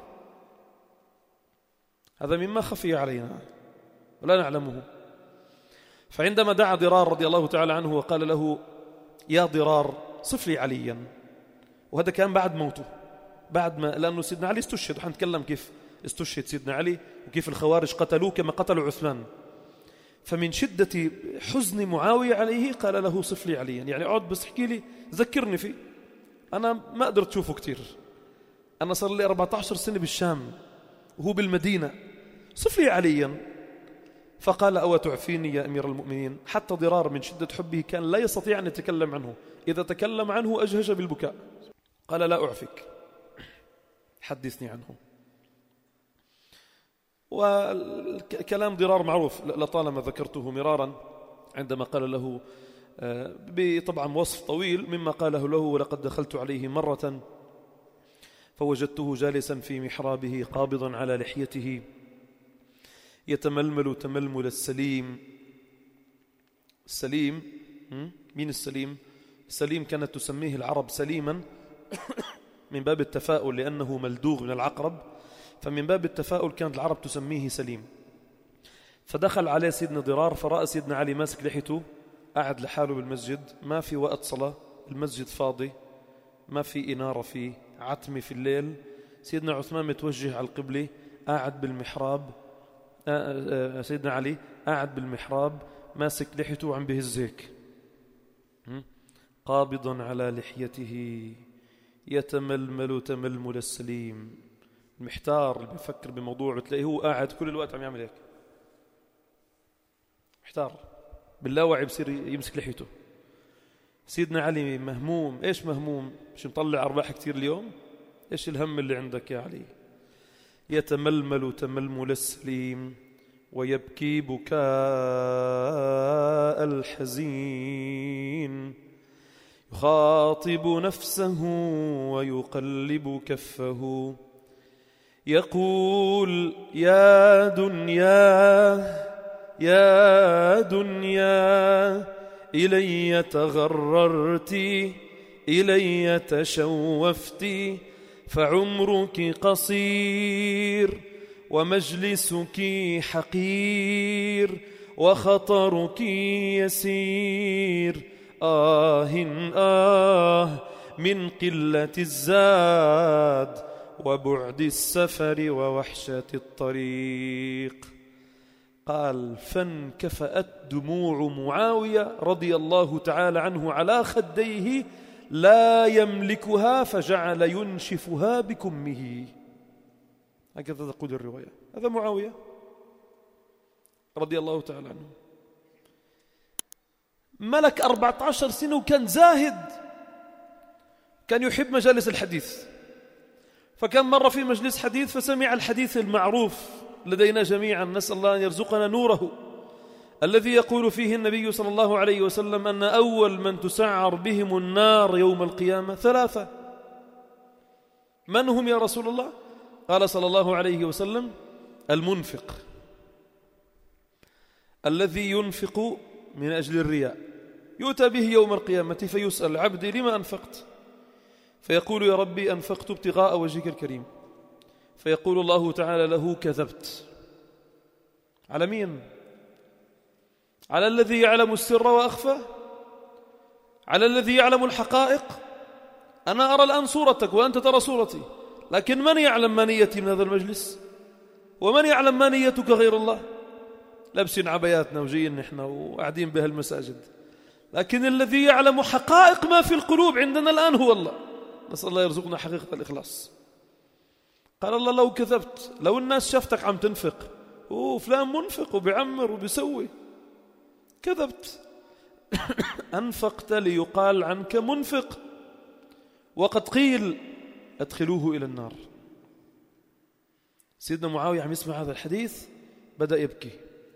هذا مما خفي علينا ولا نعلمه. فعندما دعا ضرار رضي الله تعالى عنه وقال له: يا ضرار صف لي عليا، وهذا كان بعد موته، بعد ما لأنه سيدنا علي استشهد، وحنتكلم كيف استشهد سيدنا علي وكيف الخوارج قتلوه كما قتلوا عثمان. فمن شدة حزن معاوية عليه قال له: صف لي عليا، يعني اقعد بس احكي لي، ذكرني فيه، أنا ما قدرت أشوفه كتير، أنا صار لي أربعة عشر سنة بالشام وهو بالمدينة، صف لي عليا. فقال: أو تعفيني يا أمير المؤمنين؟ حتى ضرار من شدة حبه كان لا يستطيع أن يتكلم عنه، إذا تكلم عنه أجهج بالبكاء. قال: لا أعفك، حدثني عنه. وكلام ضرار معروف لطالما ذكرته مرارا، عندما قال له بطبعا وصف طويل مما قاله له: ولقد دخلت عليه مرة فوجدته جالسا في محرابه قابضا على لحيته يتململ تململ السليم. السليم، مين السليم؟ السليم كانت تسميه العرب سليما من باب التفاؤل، لأنه ملدوغ من العقرب، فمن باب التفاؤل كانت العرب تسميه سليم. فدخل عليه سيدنا ضرار فرأى سيدنا علي ماسك لحيته قاعد لحاله بالمسجد، ما في وقت صلاة، المسجد فاضي، ما في إنارة فيه، عتمة في الليل. سيدنا عثمان متوجه على القبلة، قاعد بالمحراب، سيدنا علي قاعد بالمحراب ماسك لحيته وعم بهز هيك، قابضا على لحيته يتململ تململ السليم. المحتار اللي بيفكر بموضوع تلاقيه هو قاعد كل الوقت عم يعمل هيك، محتار باللاوعي بصير يمسك لحيته. سيدنا علي مهموم. ايش مهموم؟ مش مطلع ارباح كتير اليوم؟ ايش الهم اللي عندك يا علي؟ يتململ تململ السليم ويبكي بكاء الحزين، يخاطب نفسه ويقلب كفه، يقول: يا دنيا يا دنيا إلي تغررت، إلي تشوفت، فعمرك قصير ومجلسك حقير وخطرك يسير. آه آه من قلة الزاد وبعد السفر ووحشة الطريق. قال: فانكفأت دموع معاوية رضي الله تعالى عنه على خديه لا يملكها، فجعل ينشفها بكمه. هكذا تقول الرواية. هذا معاوية رضي الله تعالى عنه، ملك أربعة عشر سنة وكان زاهد، كان يحب مجالس الحديث. فكان مرة في مجلس حديث فسمع الحديث المعروف لدينا جميعا، نسأل الله أن يرزقنا نوره، الذي يقول فيه النبي صلى الله عليه وسلم أن أول من تسعر بهم النار يوم القيامة ثلاثة. من هم يا رسول الله؟ قال صلى الله عليه وسلم: المنفق الذي ينفق من أجل الرياء يؤتى به يوم القيامة فيسأل: عبدي لما أنفقت؟ فيقول: يا ربي أنفقت ابتغاء وجهك الكريم. فيقول الله تعالى له: كذبت. على مين؟ على الذي يعلم السر وأخفى؟ على الذي يعلم الحقائق؟ أنا أرى الآن صورتك وأنت ترى صورتي، لكن من يعلم ما نيتي من هذا المجلس؟ ومن يعلم ما نيتك غير الله؟ لابسين عباياتنا وجايين نحن وقاعدين بها المساجد، لكن الذي يعلم حقائق ما في القلوب عندنا الآن هو الله. نسأل الله يرزقنا حقيقة الإخلاص. قال الله: لو كذبت، لو الناس شفتك عم تنفق، أوه فلان منفق وبيعمر وبيسوي، كذبت. أنفقت ليقال عنك منفق، وقد قيل: أدخلوه إلى النار. سيدنا معاوية عم يسمع هذا الحديث بدأ يبكي.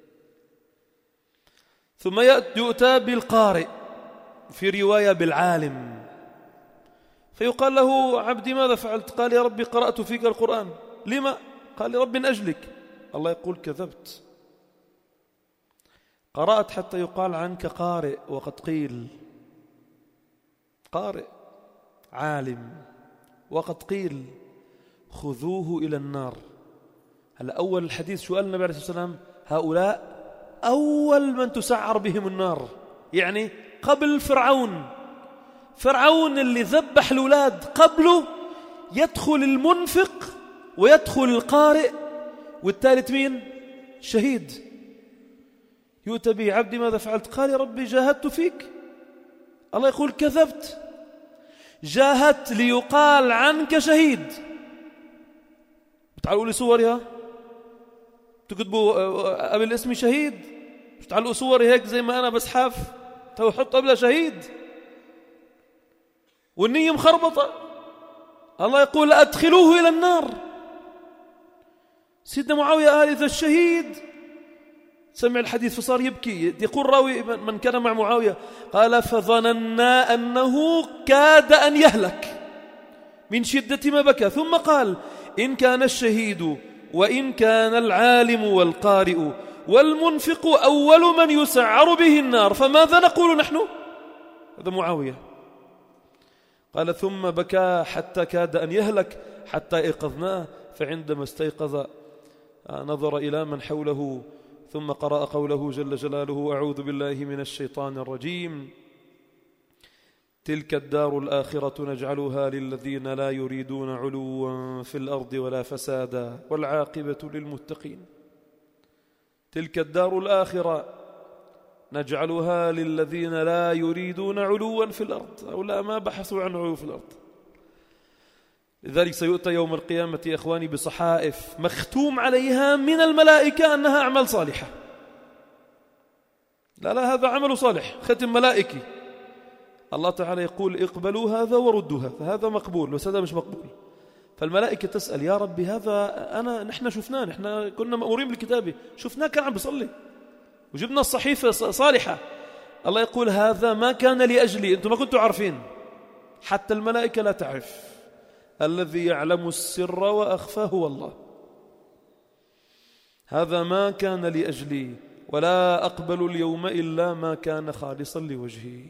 ثم يؤتى بالقارئ، في رواية بالعالم، فيقال له: عبدي ماذا فعلت؟ قال: يا ربي قرأت فيك القرآن. لما؟ قال: رب من أجلك. الله يقول: كذبت، قرأت حتى يقال عنك قارئ، وقد قيل. قارئ عالم وقد قيل خذوه إلى النار. هلا أول الحديث شو قال النبي عليه الصلاة والسلام؟ هؤلاء أول من تسعر بهم النار، يعني قبل فرعون. فرعون اللي ذبح الأولاد قبله يدخل المنفق ويدخل القارئ، والثالث مين؟ شهيد. يؤتى به: عبدي ماذا فعلت؟ قال: يا ربي جاهدت فيك. الله يقول: كذبت، جاهدت ليقال عنك شهيد. بتعالوا لي صورها، تكتبوا قبل اسمي شهيد، مش تعلقوا صوري هيك زي ما أنا بسحاف، تو حط قبلها شهيد، والنية مخربطة. الله يقول: أدخلوه إلى النار. سيدنا معاوية قال: إذا الشهيد سمع الحديث فصار يبكي. يقول راوي من كان مع معاوية قال: فظننا أنه كاد أن يهلك من شدة ما بكى، ثم قال: إن كان الشهيد وإن كان العالم والقارئ والمنفق أول من يسعر به النار، فماذا نقول نحن؟ هذا معاوية. قال: ثم بكى حتى كاد أن يهلك حتى إيقظناه، فعندما استيقظ نظر إلى من حوله ثم قرأ قوله جل جلاله: أعوذ بالله من الشيطان الرجيم، تلك الدار الآخرة نجعلها للذين لا يريدون علوا في الأرض ولا فسادا والعاقبة للمتقين. تلك الدار الآخرة نجعلها للذين لا يريدون علوا في الأرض، أو لا ما بحثوا عن علو في الأرض. لذلك سيؤتى يوم القيامة يا إخواني بصحائف مختوم عليها من الملائكة أنها أعمال صالحة. لا لا هذا عمل صالح، ختم ملائكي. الله تعالى يقول: اقبلوا هذا وردوا هذا، هذا مقبول بس هذا مش مقبول. فالملائكة تسأل: يا ربي هذا أنا نحن شفناه، نحن كنا مأمورين بالكتابة، شفناه كان عم بيصلي وجبنا الصحيفة صالحة. الله يقول: هذا ما كان لأجلي، أنتم ما كنتوا عارفين، حتى الملائكة لا تعرف. الذي يعلم السر وأخفى هو الله. هذا ما كان لأجلي ولا أقبل اليوم إلا ما كان خالصا لوجهي.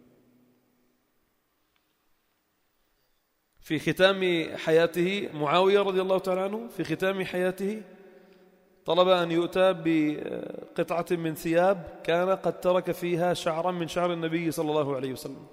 في ختام حياته معاوية رضي الله تعالى عنه، في ختام حياته طلب أن يؤتى بقطعة من ثياب كان قد ترك فيها شعرا من شعر النبي صلى الله عليه وسلم.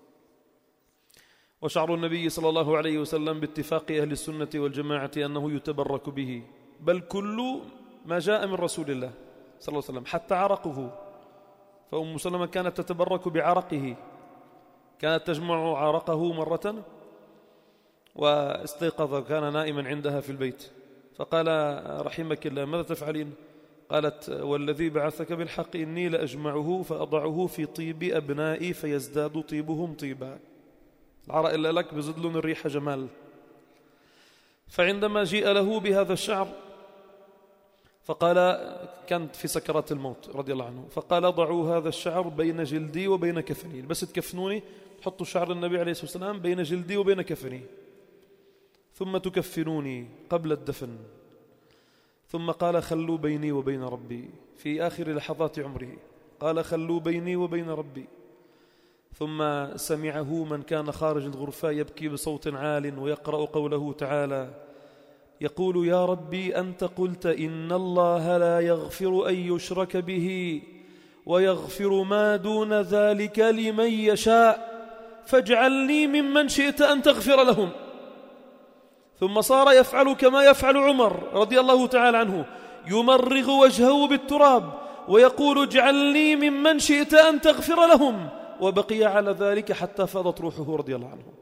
وشعر النبي صلى الله عليه وسلم باتفاق أهل السنة والجماعة أنه يتبرك به، بل كل ما جاء من رسول الله صلى الله عليه وسلم، حتى عرقه. فأم سلمة كانت تتبرك بعرقه، كانت تجمع عرقه مرة واستيقظ، كان نائما عندها في البيت، فقال: رحمك الله ماذا تفعلين؟ قالت: والذي بعثك بالحق إني لأجمعه فأضعه في طيب أبنائي فيزداد طيبهم طيبا. العرق إلا لك بزد لهم الريح جمال. فعندما جيء له بهذا الشعر فقال، كانت في سكرات الموت رضي الله عنه، فقال: ضعوا هذا الشعر بين جلدي وبين كفني، بس تكفنوني، حطوا شعر النبي عليه الصلاة والسلام بين جلدي وبين كفني. ثم تكفنوني قبل الدفن. ثم قال خلوا بيني وبين ربي في آخر لحظات عمره، قال خلوا بيني وبين ربي. ثم سمعه من كان خارج الغرفة يبكي بصوت عال ويقرأ قوله تعالى يقول يا ربي أنت قلت إن الله لا يغفر أن يشرك به ويغفر ما دون ذلك لمن يشاء فاجعلني ممن شئت أن تغفر لهم. ثم صار يفعل كما يفعل عمر رضي الله تعالى عنه، يمرغ وجهه بالتراب ويقول اجعلني ممن شئت أن تغفر لهم، وبقي على ذلك حتى فاضت روحه رضي الله عنه.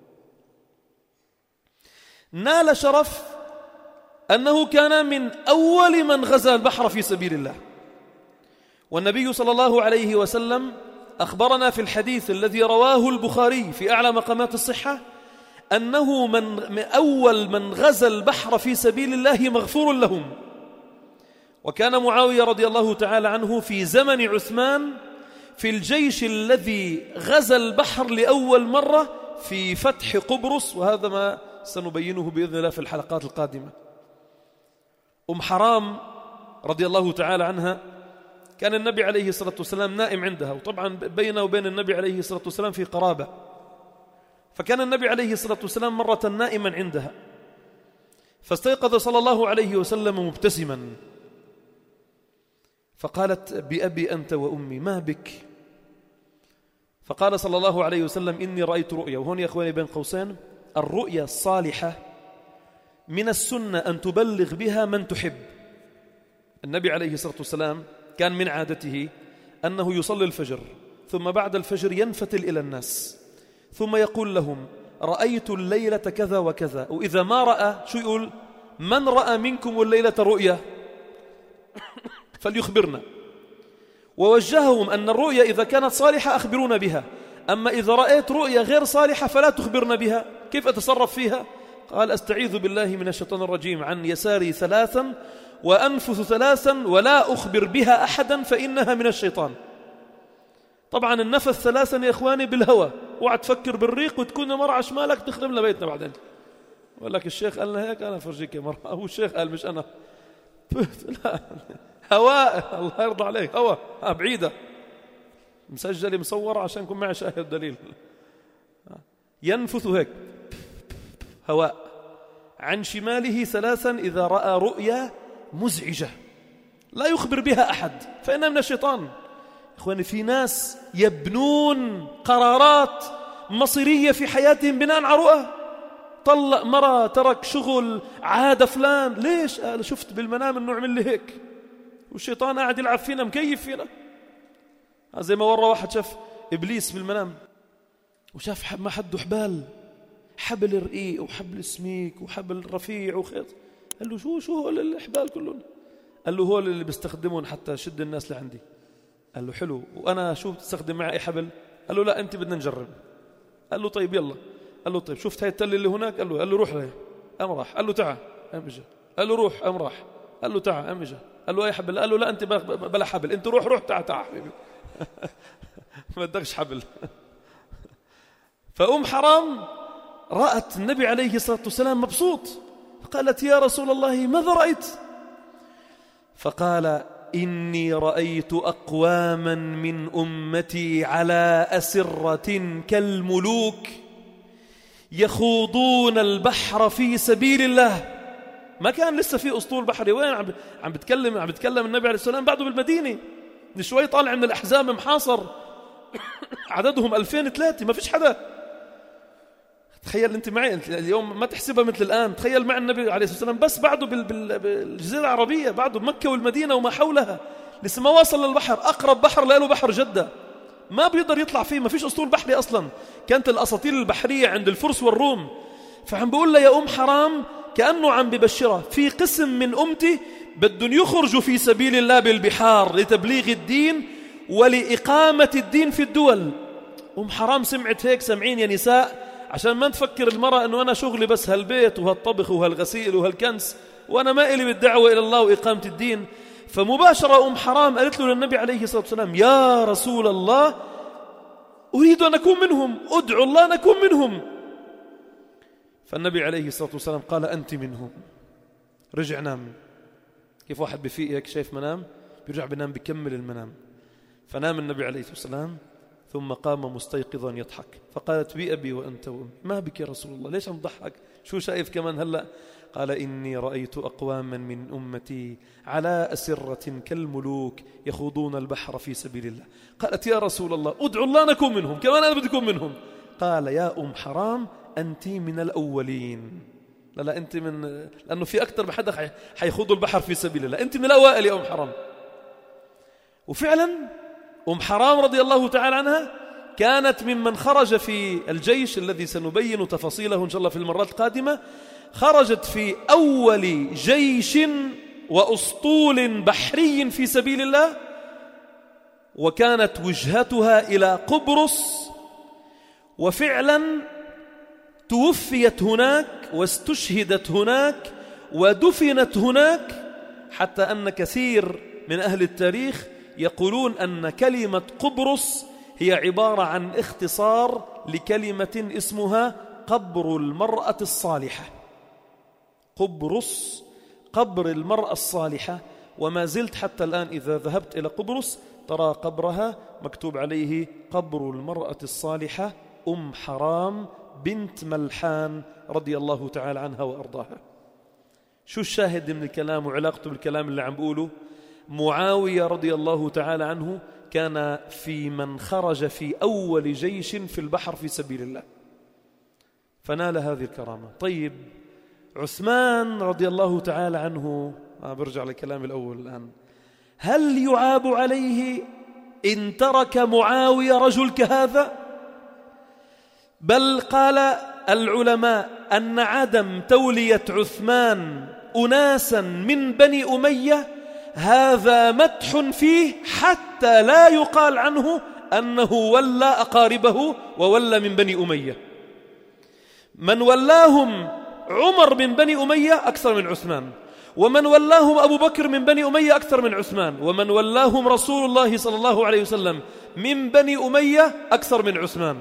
نال شرف أنه كان من أول من غزا البحر في سبيل الله. والنبي صلى الله عليه وسلم أخبرنا في الحديث الذي رواه البخاري في أعلى مقامات الصحة أنه من أول من غزا البحر في سبيل الله مغفور لهم. وكان معاوية رضي الله تعالى عنه في زمن عثمان في الجيش الذي غزا البحر لأول مرة في فتح قبرص، وهذا ما سنبينه بإذن الله في الحلقات القادمة. أم حرام رضي الله تعالى عنها كان النبي عليه الصلاة والسلام نائم عندها، وطبعا بينه وبين النبي عليه الصلاة والسلام في قرابة، فكان النبي عليه الصلاة والسلام مرة نائما عندها، فاستيقظ صلى الله عليه وسلم مبتسما، فقالت بأبي أنت وأمي ما بك؟ فقال صلى الله عليه وسلم إني رأيت رؤيا. وهون يا أخواني بين قوسين الرؤيا الصالحة من السنة أن تبلغ بها من تحب. النبي عليه الصلاة والسلام كان من عادته أنه يصلي الفجر، ثم بعد الفجر ينفتل إلى الناس ثم يقول لهم رأيت الليلة كذا وكذا، وإذا ما رأى شو يقول؟ من رأى منكم الليلة رؤيا فليخبرنا. ووجههم أن الرؤيا إذا كانت صالحة أخبرونا بها، أما إذا رأيت رؤيا غير صالحة فلا تخبرنا بها. كيف أتصرف فيها؟ قال أستعيذ بالله من الشيطان الرجيم عن يساري ثلاثا وأنفث ثلاثا ولا أخبر بها أحدا فإنها من الشيطان. طبعا النفث ثلاثا يا إخواني بالهوى، وعد تفكر بالريق وتكون مرعى شمالك تخدم لبيتنا بعدين. وقال لك الشيخ قال لنا هيك، أنا فرجيك يا مرة، هو الشيخ قال مش أنا. لا هواء، الله يرضى عليك، هواء بعيدة مسجل مصور عشان يكون معي شاهد دليل. ينفث هيك هواء عن شماله ثلاثا إذا رأى رؤيا مزعجة لا يخبر بها أحد فإنها من الشيطان. إخواني في ناس يبنون قرارات مصيرية في حياتهم بناء على رؤى. طلق مرة، ترك شغل، عاد فلان، ليش؟ قال شفت بالمنام انه عمل لي هيك، والشيطان قاعد يلعب فينا مكيف فينا. زي ما ورى واحد شاف إبليس بالمنام وشاف ما حده حبال، حبل رقيق وحبل سميك وحبل رفيع وخيط. قال له شو شو هول الحبال كلهم؟ قال له هول اللي بستخدمهم حتى شد الناس لعندي. قال له حلو، وأنا شو بتستخدم معي أي حبل؟ قال له لا أنت بدنا نجرب. قال له طيب يلا. قال له طيب شفت هاي التل اللي هناك؟ قال له قال له روح له. قام راح. قال له تعال. قام اجى. قال له روح. قام راح. قال له تعال. قام اجى. قال له أي حبل؟ قال له لا أنت بلا حبل، أنت روح روح تعال تعال حبيبي. ما بدكش حبل. فأم حرام رأت النبي عليه الصلاة والسلام مبسوط، فقالت يا رسول الله ماذا رأيت؟ فقال إني رأيت أقواما من أمتي على أسرة كالملوك يخوضون البحر في سبيل الله. ما كان لسه في أسطول بحري، وين عم عم بتكلم عم بتكلم النبي عليه السلام بعده بالمدينة، من شوي طالع من الأحزاب محاصر عددهم ألفين ثلاثة، ما فيش حدا. تخيل أنت معي اليوم، ما تحسبها مثل الآن، تخيل مع النبي عليه الصلاة والسلام بس بعده بالجزيرة العربية، بعده بمكة والمدينة وما حولها، لسه ما واصل للبحر. أقرب بحر له بحر جدة، ما بيقدر يطلع فيه، ما فيش أسطول بحري أصلا، كانت الأساطيل البحرية عند الفرس والروم. فعم بقول لها يا أم حرام كأنه عم ببشرها في قسم من أمتي بدهم يخرجوا في سبيل الله بالبحار لتبليغ الدين ولإقامة الدين في الدول. أم حرام سمعت هيك، سمعين يا نساء، عشان ما تفكر المرأة أنه أنا شغلي بس هالبيت وهالطبخ وهالغسيل وهالكنس وأنا ما إلي بالدعوة إلى الله وإقامة الدين. فمباشرة أم حرام قالت له للنبي عليه الصلاة والسلام يا رسول الله أريد أن أكون منهم، أدعو الله أن أكون منهم. فالنبي عليه الصلاة والسلام قال أنت منهم. رجع نام، كيف واحد بفيق هيك شايف منام بيرجع بنام بكمل المنام. فنام النبي عليه الصلاة والسلام ثم قام مستيقظا يضحك، فقالت بأبي وأنت وأمي ما بك يا رسول الله، ليش عم تضحك؟ شو شايف كمان هلأ؟ قال إني رأيت أقواما من أمتي على أسرة كالملوك يخوضون البحر في سبيل الله. قالت يا رسول الله ادعو الله نكون منهم، كمان أنا بدي أكون منهم. قال يا أم حرام أنت من الأولين. لا لا أنت من، لأنه في أكثر بحدا حيخوضوا البحر في سبيل الله، أنت من الأوائل يا أم حرام. وفعلا أم حرام رضي الله تعالى عنها كانت ممن خرج في الجيش الذي سنبين تفاصيله إن شاء الله في المرات القادمة. خرجت في أول جيش وأسطول بحري في سبيل الله، وكانت وجهتها إلى قبرص، وفعلا توفيت هناك واستشهدت هناك ودفنت هناك، حتى أن كثير من أهل التاريخ يقولون أن كلمة قبرص هي عبارة عن اختصار لكلمة اسمها قبر المرأة الصالحة. قبرص قبر المرأة الصالحة، وما زلت حتى الآن إذا ذهبت إلى قبرص ترى قبرها مكتوب عليه قبر المرأة الصالحة أم حرام بنت ملحان رضي الله تعالى عنها وأرضاها. شو الشاهد من الكلام وعلاقته بالكلام اللي عم بقوله؟ معاوية رضي الله تعالى عنه كان في من خرج في أول جيش في البحر في سبيل الله، فنال هذه الكرامة. طيب عثمان رضي الله تعالى عنه، آه برجع لكلام الأول الآن، هل يعاب عليه إن ترك معاوية رجل كهذا؟ بل قال العلماء أن عدم تولية عثمان أناسا من بني أمية هذا مدح فيه، حتى لا يقال عنه أنه ولى أقاربه وولى من بني أمية. من ولاهم عمر من بني أمية أكثر من عثمان، ومن ولاهم أبو بكر من بني أمية أكثر من عثمان، ومن ولاهم رسول الله صلى الله عليه وسلم من بني أمية أكثر من عثمان.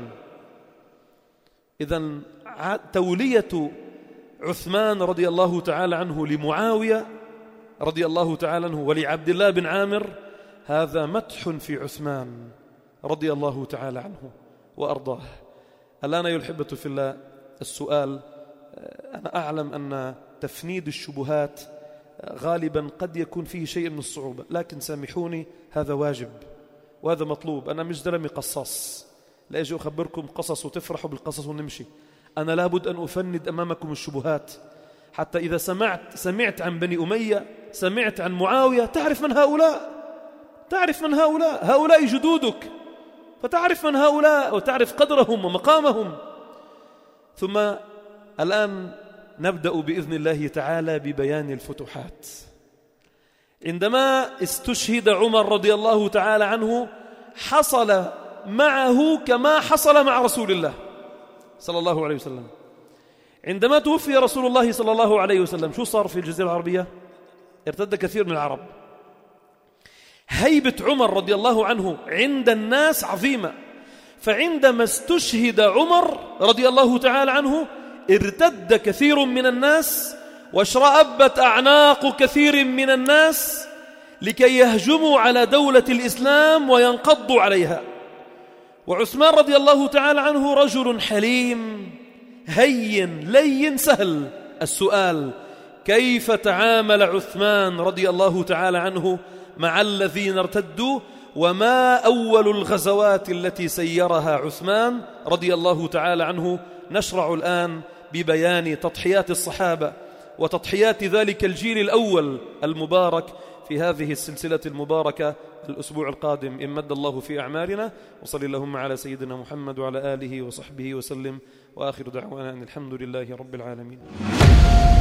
إذن تولية عثمان رضي الله تعالى عنه لمعاوية رضي الله تعالى عنه ولعبد الله بن عامر هذا مدح في عثمان رضي الله تعالى عنه وأرضاه. الآن أيها الأحبة في الله، السؤال، أنا أعلم أن تفنيد الشبهات غالبا قد يكون فيه شيء من الصعوبة، لكن سامحوني هذا واجب وهذا مطلوب. أنا مش زلمي قصاص لا أجي أخبركم قصص وتفرحوا بالقصص ونمشي. أنا لابد أن أفند أمامكم الشبهات، حتى إذا سمعت سمعت عن بني أمية، سمعت عن معاوية، تعرف من هؤلاء، تعرف من هؤلاء، هؤلاء جدودك، فتعرف من هؤلاء وتعرف قدرهم ومقامهم. ثم الآن نبدأ بإذن الله تعالى ببيان الفتوحات. عندما استشهد عمر رضي الله تعالى عنه حصل معه كما حصل مع رسول الله صلى الله عليه وسلم. عندما توفي رسول الله صلى الله عليه وسلم شو صار في الجزيرة العربية؟ ارتد كثير من العرب. هيبة عمر رضي الله عنه عند الناس عظيمة، فعندما استشهد عمر رضي الله تعالى عنه ارتد كثير من الناس واشرأبت أعناق كثير من الناس لكي يهجموا على دولة الإسلام وينقضوا عليها. وعثمان رضي الله تعالى عنه رجل حليم هين لين سهل. السؤال: كيف تعامل عثمان رضي الله تعالى عنه مع الذين ارتدوا؟ وما أول الغزوات التي سيرها عثمان رضي الله تعالى عنه؟ نشرع الآن ببيان تضحيات الصحابة وتضحيات ذلك الجيل الأول المبارك في هذه السلسلة المباركة الأسبوع القادم إن مد الله في أعمارنا. وصلي اللهم على سيدنا محمد وعلى آله وصحبه وسلم، وآخر دعوانا أن الحمد لله رب العالمين.